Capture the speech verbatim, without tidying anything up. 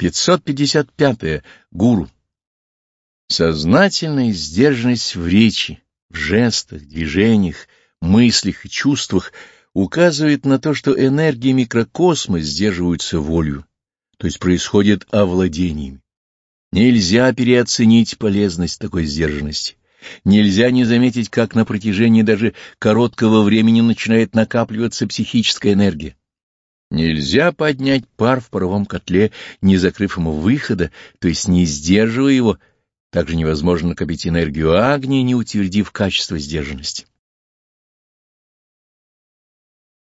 пятьсот пятьдесят пятое. Гуру. Сознательная сдержанность в речи, в жестах, движениях, мыслях и чувствах указывает на то, что энергии микрокосма сдерживаются волею, то есть происходит овладением. Нельзя переоценить полезность такой сдержанности. Нельзя не заметить, как на протяжении даже короткого времени начинает накапливаться психическая энергия. Нельзя поднять пар в паровом котле, не закрыв ему выхода, то есть не сдерживая его. Также невозможно накопить энергию огня, не утвердив качество сдержанности.